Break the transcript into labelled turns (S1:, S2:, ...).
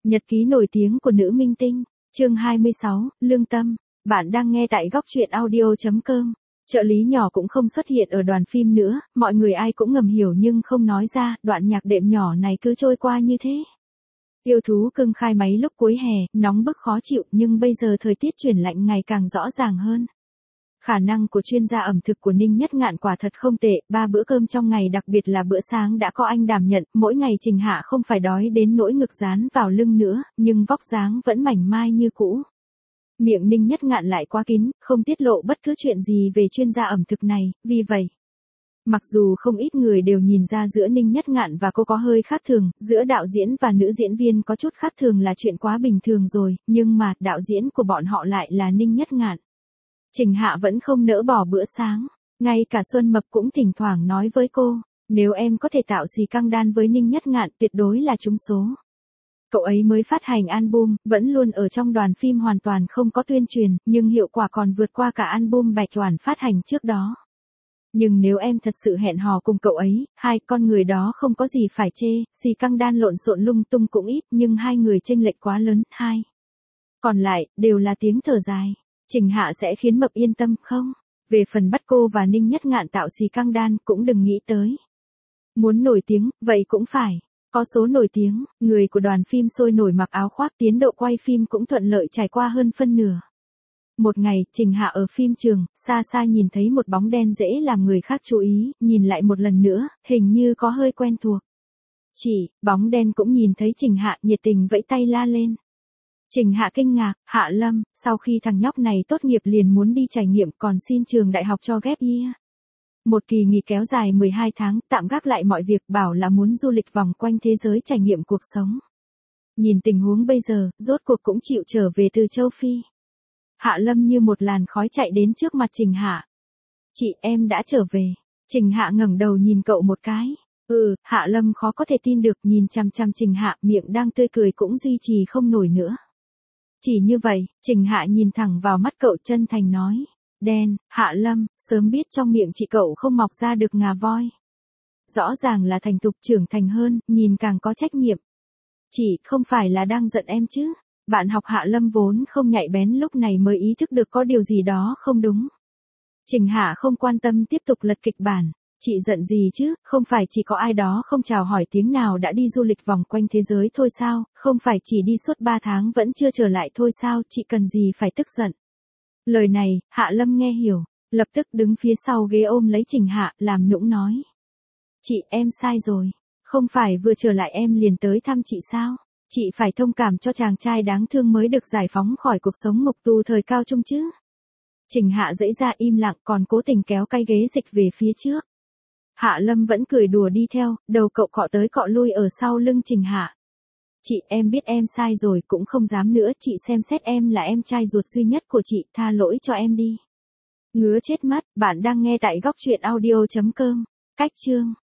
S1: Nhật ký nổi tiếng của nữ minh tinh, chương 26, Lương Tâm. Bạn đang nghe tại góc truyện audio.com. Trợ lý nhỏ cũng không xuất hiện ở đoàn phim nữa, mọi người ai cũng ngầm hiểu nhưng không nói ra, đoạn nhạc đệm nhỏ này cứ trôi qua như thế. Yêu thú cưng khai máy lúc cuối hè, nóng bức khó chịu nhưng bây giờ thời tiết chuyển lạnh ngày càng rõ ràng hơn. Khả năng của chuyên gia ẩm thực của Ninh Nhất Ngạn quả thật không tệ, 3 bữa cơm trong ngày đặc biệt là bữa sáng đã có anh đảm nhận, mỗi ngày Trình Hạ không phải đói đến nỗi ngực dán vào lưng nữa, nhưng vóc dáng vẫn mảnh mai như cũ. Miệng Ninh Nhất Ngạn lại quá kín, không tiết lộ bất cứ chuyện gì về chuyên gia ẩm thực này, vì vậy. Mặc dù không ít người đều nhìn ra giữa Ninh Nhất Ngạn và cô có hơi khác thường, giữa đạo diễn và nữ diễn viên có chút khác thường là chuyện quá bình thường rồi, nhưng mà đạo diễn của bọn họ lại là Ninh Nhất Ngạn. Trình Hạ vẫn không nỡ bỏ bữa sáng, ngay cả Xuân Mập cũng thỉnh thoảng nói với cô, nếu em có thể tạo xì căng đan với Ninh Nhất Ngạn tuyệt đối là trúng số. Cậu ấy mới phát hành album, vẫn luôn ở trong đoàn phim hoàn toàn không có tuyên truyền, nhưng hiệu quả còn vượt qua cả album Bạch Oản phát hành trước đó. Nhưng nếu em thật sự hẹn hò cùng cậu ấy, hai con người đó không có gì phải chê, xì căng đan lộn xộn lung tung cũng ít, nhưng hai người chênh lệch quá lớn, hai. Còn lại, đều là tiếng thở dài. Trình Hạ sẽ khiến Mập yên tâm không? Về phần bắt cô và Ninh Nhất Ngạn tạo xì căng đan cũng đừng nghĩ tới. Muốn nổi tiếng, vậy cũng phải. Có số nổi tiếng, người của đoàn phim sôi nổi mặc áo khoác, tiến độ quay phim cũng thuận lợi trải qua hơn phân nửa. Một ngày, Trình Hạ ở phim trường, xa xa nhìn thấy một bóng đen dễ làm người khác chú ý, nhìn lại một lần nữa, hình như có hơi quen thuộc. Bóng đen cũng nhìn thấy Trình Hạ nhiệt tình vẫy tay la lên. Trình Hạ kinh ngạc, Hạ Lâm, sau khi thằng nhóc này tốt nghiệp liền muốn đi trải nghiệm còn xin trường đại học cho gap year. Một kỳ nghỉ kéo dài 12 tháng, tạm gác lại mọi việc bảo là muốn du lịch vòng quanh thế giới trải nghiệm cuộc sống. Nhìn tình huống bây giờ, rốt cuộc cũng chịu trở về từ châu Phi. Hạ Lâm như một làn khói chạy đến trước mặt Trình Hạ. Chị em đã trở về. Trình Hạ ngẩng đầu nhìn cậu một cái. Hạ Lâm khó có thể tin được nhìn chằm chằm Trình Hạ, miệng đang tươi cười cũng duy trì không nổi nữa. Chỉ như vậy, Trình Hạ nhìn thẳng vào mắt cậu chân thành nói. Đen, Hạ Lâm, sớm biết trong miệng chị cậu không mọc ra được ngà voi. Rõ ràng là thành thục trưởng thành hơn, nhìn càng có trách nhiệm. Chị không phải là đang giận em chứ? Bạn học Hạ Lâm vốn không nhạy bén lúc này mới ý thức được có điều gì đó không đúng. Trình Hạ không quan tâm tiếp tục lật kịch bản. Chị giận gì chứ, không phải chỉ có ai đó không chào hỏi tiếng nào đã đi du lịch vòng quanh thế giới thôi sao, không phải chỉ đi suốt 3 tháng vẫn chưa trở lại thôi sao, chị cần gì phải tức giận. Lời này, Hạ Lâm nghe hiểu, lập tức đứng phía sau ghế ôm lấy Trình Hạ, làm nũng nói. Chị em sai rồi, không phải vừa trở lại em liền tới thăm chị sao, chị phải thông cảm cho chàng trai đáng thương mới được giải phóng khỏi cuộc sống ngục tù thời cao trung chứ. Trình Hạ dãy ra im lặng còn cố tình kéo cái ghế dịch về phía trước. Hạ Lâm vẫn cười đùa đi theo, đầu cậu cọ tới cọ lui ở sau lưng Trình Hạ. Chị em biết em sai rồi cũng không dám nữa, chị xem xét em là em trai ruột duy nhất của chị, tha lỗi cho em đi. Ngứa chết mắt, bạn đang nghe tại góc truyện audio.com. Cách chương